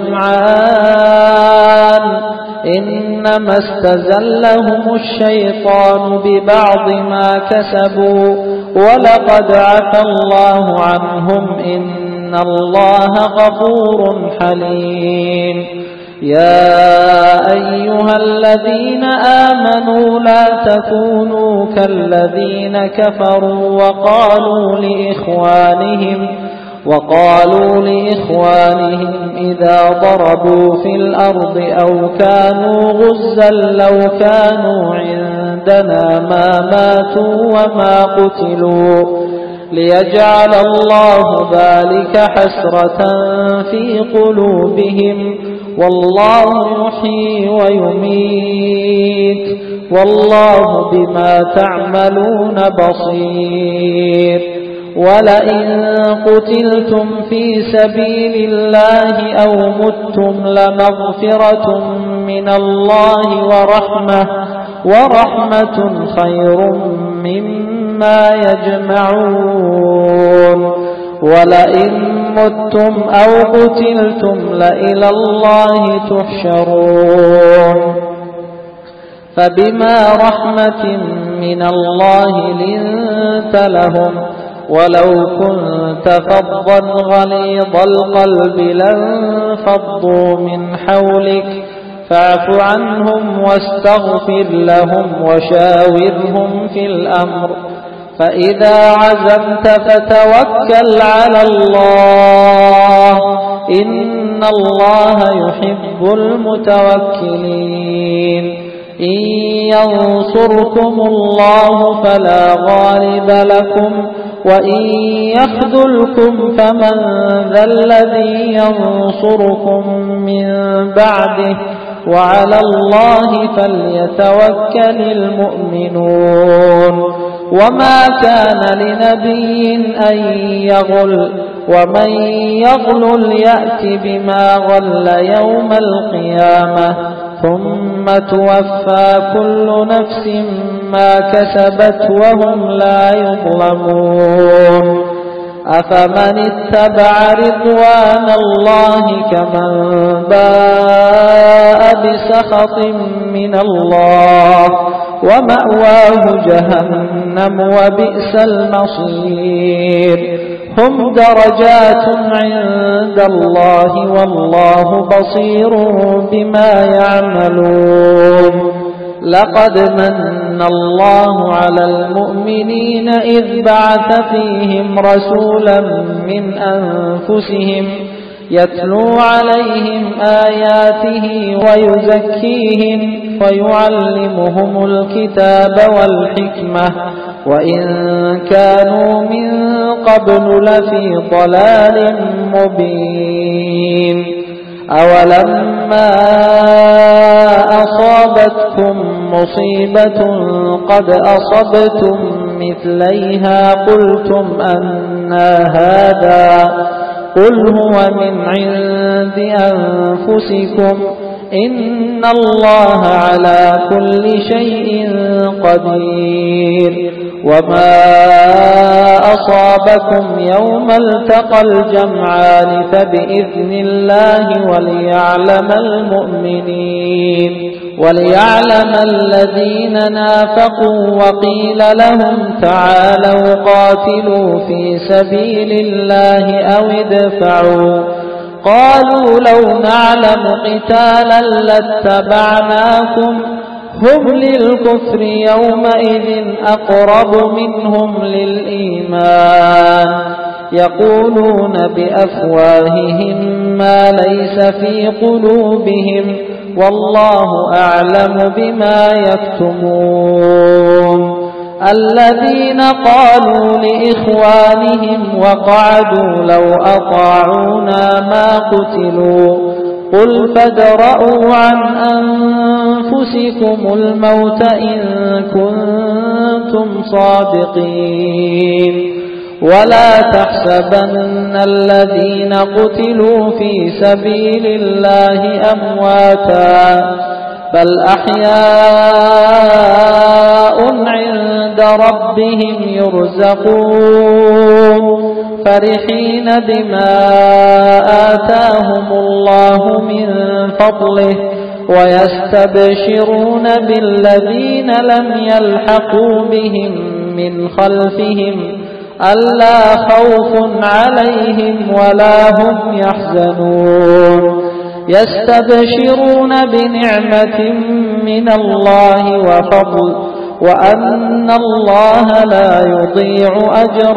الجمعان إنما استزلهم الشيطان ببعض ما كسبوا ولقد عفى الله عنهم إن الله غفور حليم يا أيها الذين آمنوا لا تكونوا كالذين كفروا وقالوا لإخوانهم وقالوا لإخوانهم إذا ضربوا في الأرض أو كانوا غزا لو كانوا عندنا ما ماتوا وما قتلوا ليجعل الله ذلك حسرة في قلوبهم والله يحيي ويميت والله بما تعملون بصير ولئن قتلتم في سبيل الله أو متم لمغفرة من الله ورحمة ورحمة خير مما يجمعون ولئن متم أو قتلتم لإلى الله تحشرون فبما رحمة من الله لنت لهم ولو كنت فظا غليظ القلب لانفضوا من حولك فاعف عنهم واستغفر لهم وشاورهم في الأمر فإذا عزمت فتوكل على الله إن الله يحب المتوكلين إن ينصركم الله فلا غالب لكم وإن يخذلكم فمن ذا الذي ينصركم من بعده وعلى الله فليتوكل المؤمنون وما كان لنبي أن يغل ومن يغلل يأت بما غل يوم القيامة ثم توفى كل نفس ما كسبت وهم لا يظلمون أفمن اتبع رضوان الله كمن باء بسخط من الله ومأواه جهنم وبئس المصير هم درجات عند الله والله بصير بما يعملون لقد من الله على المؤمنين إذ بعث فيهم رسولا من أنفسهم يتلو عليهم آياته ويزكيهم ويعلمهم الكتاب والحكمة وإن كانوا من قبل لفي ضلال مبين أولما أصابتكم مصيبة قد أصبتم مثليها قلتم أنى هذا قل هو من عند أنفسكم إن الله على كل شيء قدير وما أصابكم يوم التقى الجمعان فبإذن الله وليعلم المؤمنين وليعلم الذين نافقوا وقيل لهم تعالوا قاتلوا في سبيل الله أو ادفعوا قالوا لو نعلم قتالا لاتبعناكم هم للكفر يومئذ أقرب منهم للإيمان يقولون بأفواههم ما ليس في قلوبهم والله أعلم بما يكتمون الذين قالوا لإخوانهم وقعدوا لو أطاعونا ما قتلوا قل فادرءوا عن أنفسكم الموت إن كنتم صادقين ولا تحسبن الذين قتلوا في سبيل الله أمواتا بل أحياء عند ربهم يرزقون فرحين بما آتاهم الله من فضله ويستبشرون بالذين لم يلحقوا بهم من خلفهم ألا خوف عليهم ولا هم يحزنون يستبشرون بنعمة من الله وفضل وأن الله لا يضيع أجر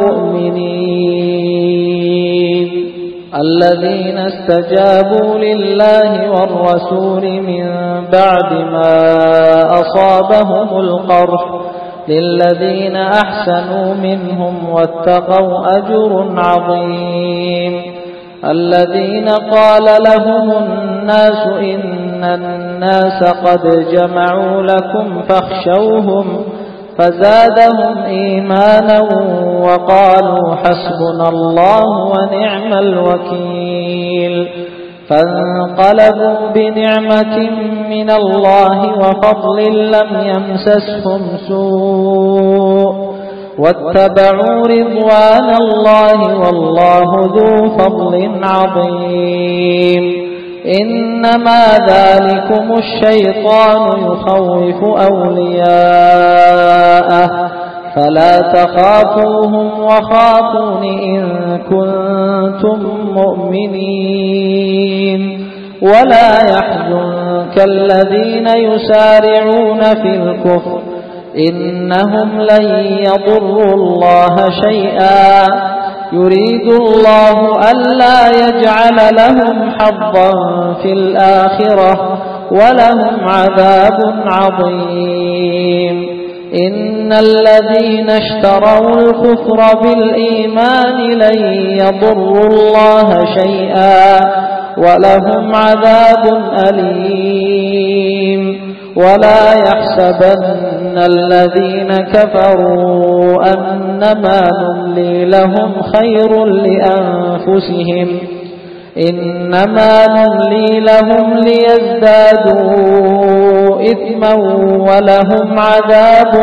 المؤمنين الذين استجابوا لله والرسول من بعد ما أصابهم القرح للذين أحسنوا منهم واتقوا أجر عظيم الذين قال لهم الناس إن إن الناس قد جمعوا لكم فاخشوهم فزادهم إيمانا وقالوا حسبنا الله ونعم الوكيل فانقلبوا بنعمة من الله وفضل لم يمسسهم سوء واتبعوا رضوان الله والله ذو فضل عظيم إنما ذلكم الشيطان يخوف أولياءه فلا تخافوهم وخافون إن كنتم مؤمنين ولا يحزنك الذين يسارعون في الكفر إنهم لن يضروا الله شيئا يريد الله ألا يجعل لهم حظا في الآخرة ولهم عذاب عظيم إن الذين اشتروا الكفر بالإيمان لن يضروا الله شيئا ولهم عذاب أليم ولا يحسبن الذين كفروا أنما نملي لهم خير لأنفسهم إنما نملي لهم ليزدادوا إثما ولهم عذاب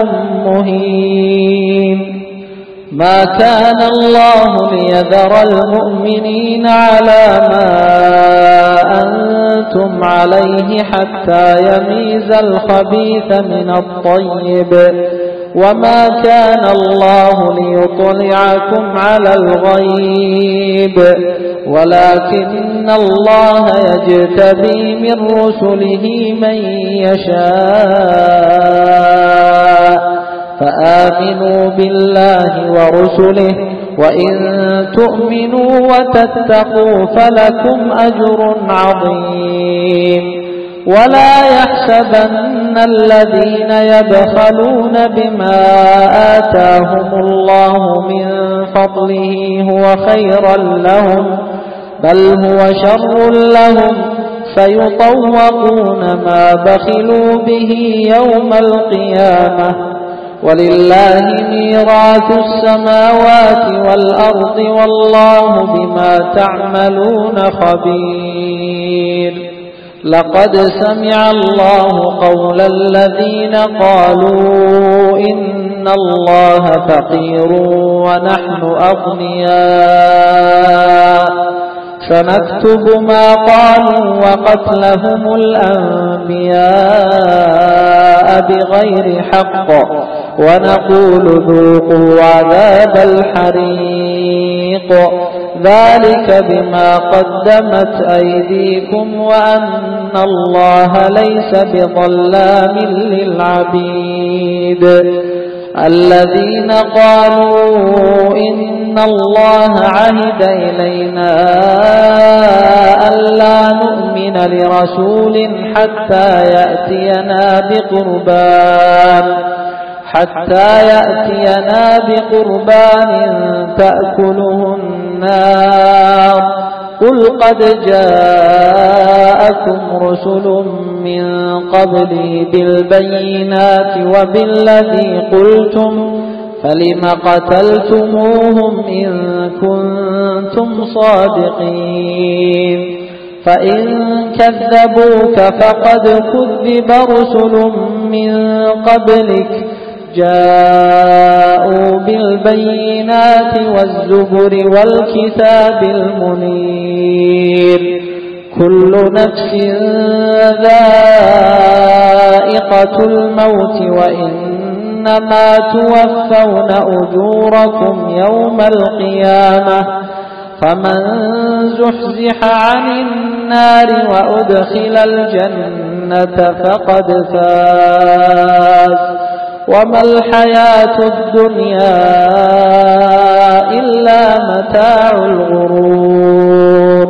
مهين ما كان الله ليذر المؤمنين على ما أنتم عليه حتى يميز الخبيث من الطيب وما كان الله ليطلعكم على الغيب ولكن الله يجتبي من رسله من يشاء فآمنوا بالله ورسله وإن تؤمنوا وتتقوا فلكم أجر عظيم ولا يحسبن الذين يبخلون بما آتاهم الله من فضله هو خيرا لهم بل هو شر لهم سيطوقون ما بخلوا به يوم القيامة ولله ميراث السماوات والأرض والله بما تعملون خبير لقد سمع الله قول الذين قالوا إن الله فقير ونحن أغنياء فنكتب ما قالوا وقتلهم الأنبياء بغير حق ونقول ذوقوا عذاب الحريق ذلك بما قدمت أيديكم وأن الله ليس بظلام للعبيد الذين قالوا إن الله عهد إلينا ألا نؤمن لرسول حتى يأتينا بقربان حتى يأتينا بقربان تأكله النار قل قد جاءكم رسل من قبلي بالبينات وبالذي قلتم فلم قتلتموهم إن كنتم صادقين فإن كذبوك فقد كذب رسل من قبلك جاءوا بالبينات والزبر والكتاب المنير كل نفس ذائقة الموت وإنما توفون أجوركم يوم القيامة فمن زحزح عن النار وأدخل الجنة فقد فاز وما الحياة الدنيا إلا متاع الغرور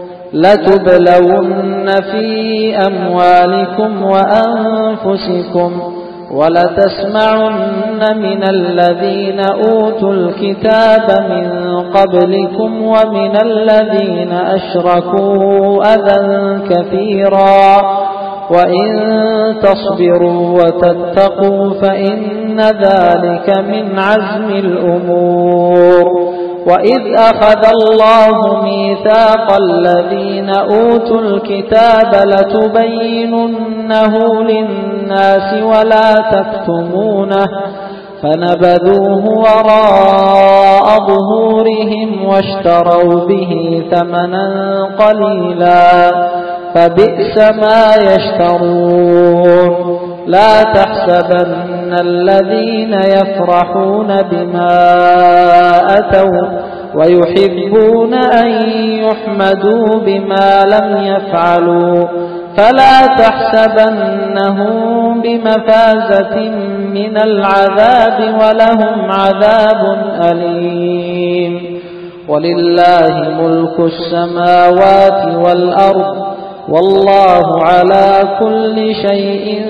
لتبلون في أموالكم وأنفسكم ولتسمعن من الذين أوتوا الكتاب من قبلكم ومن الذين أشركوا أذى كثيرا وإن تصبروا وتتقوا فإن ذلك من عزم الأمور. وإذ أخذ الله ميثاق الذين أوتوا الكتاب لتبيننه للناس ولا تكتمونه فنبذوه وراء ظهورهم واشتروا به ثمنا قليلا فبئس ما يشترون. لا تحسبن الذين يفرحون بما أتوا ويحبون أن يحمدوا بما لم يفعلوا فلا تحسبنهم بمفازة من العذاب ولهم عذاب أليم. ولله ملك السماوات والأرض والله على كل شيء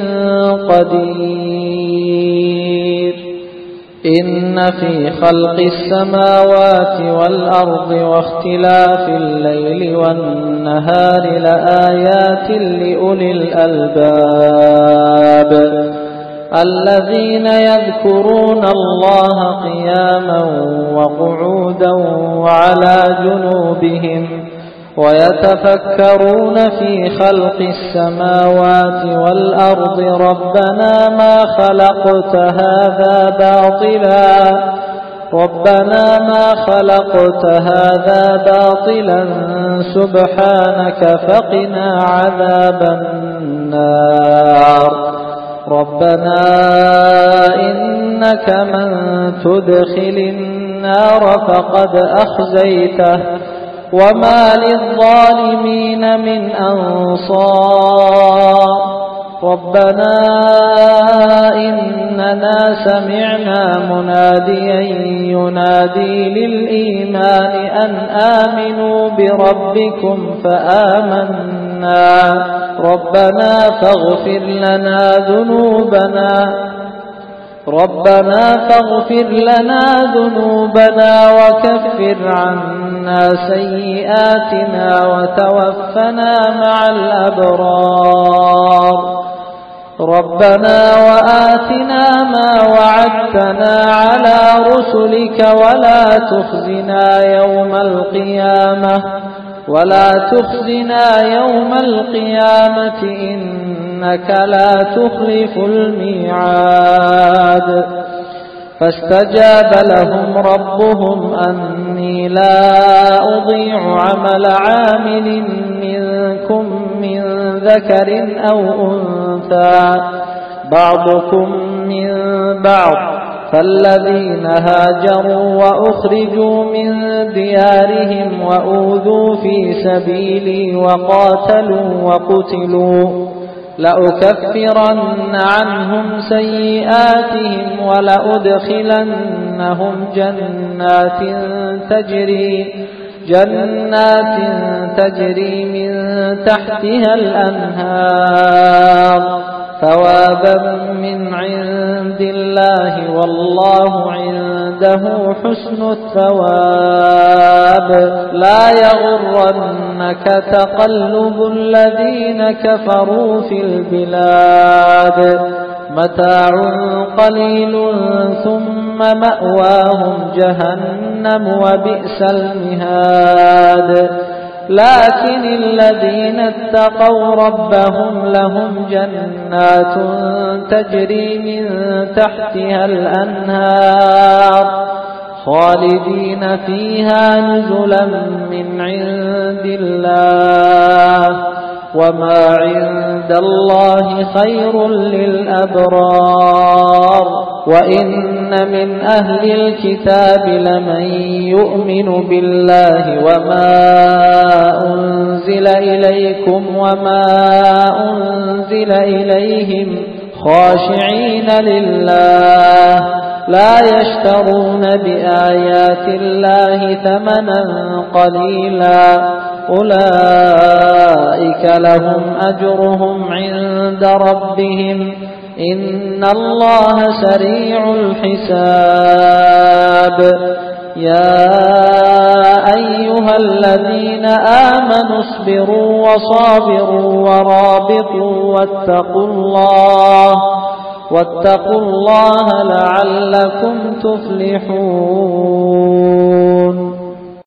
قدير. إن في خلق السماوات والأرض واختلاف الليل والنهار لآيات لأولي الألباب الذين يذكرون الله قياما وقعودا وعلى جنوبهم ويتفكرون في خلق السماوات والأرض ربنا ما خلقت هذا باطلا ربنا ما خلقت هذا باطلا سبحانك فقنا عذاب النار. ربنا إنك من تدخل النار فقد أخزيته وما للظالمين من أنصار. ربنا إننا سمعنا مناديا ينادي للإيمان أن آمنوا بربكم فآمنا ربنا فاغفر لنا ذنوبنا ربنا فاغفر لنا ذنوبنا وكفر عنا سيئاتنا وتوفنا مع الأبرار. ربنا وآتنا ما وعدتنا على رسلك ولا تخزنا يوم القيامة ولا تخزنا يوم القيامة إنك لا تخلف الميعاد. فاستجاب لهم ربهم أني لا أضيع عمل عامل منكم من ذكر أو أنثى بعضكم من بعض فالذين هاجروا وأخرجوا من ديارهم وأوذوا في سبيلي وقاتلوا وقتلوا لأكفرن عنهم سيئاتهم ولأدخلنهم جنات تجري جنات تجري من تحتها الأنهار ثوابا من عند الله والله عنده حسن الثواب. لا يغرنك تقلب الذين كفروا في البلاد متاع قليل ثم مأواهم جهنم وبئس المهاد. لكن الذين اتقوا ربهم لهم جنات تجري من تحتها الأنهار خالدين فيها نزلا من عند الله وما عند الله خير للأبرار. وإن من أهل الكتاب لمن يؤمن بالله وما أنزل إليكم وما أنزل إليهم خاشعين لله لا يشترون بآيات الله ثمنا قليلا أولئك لهم أجرهم عند ربهم إن الله سريع الحساب. يا أيها الذين آمنوا اصبروا وصابروا ورابطوا واتقوا الله واتقوا الله لعلكم تفلحون.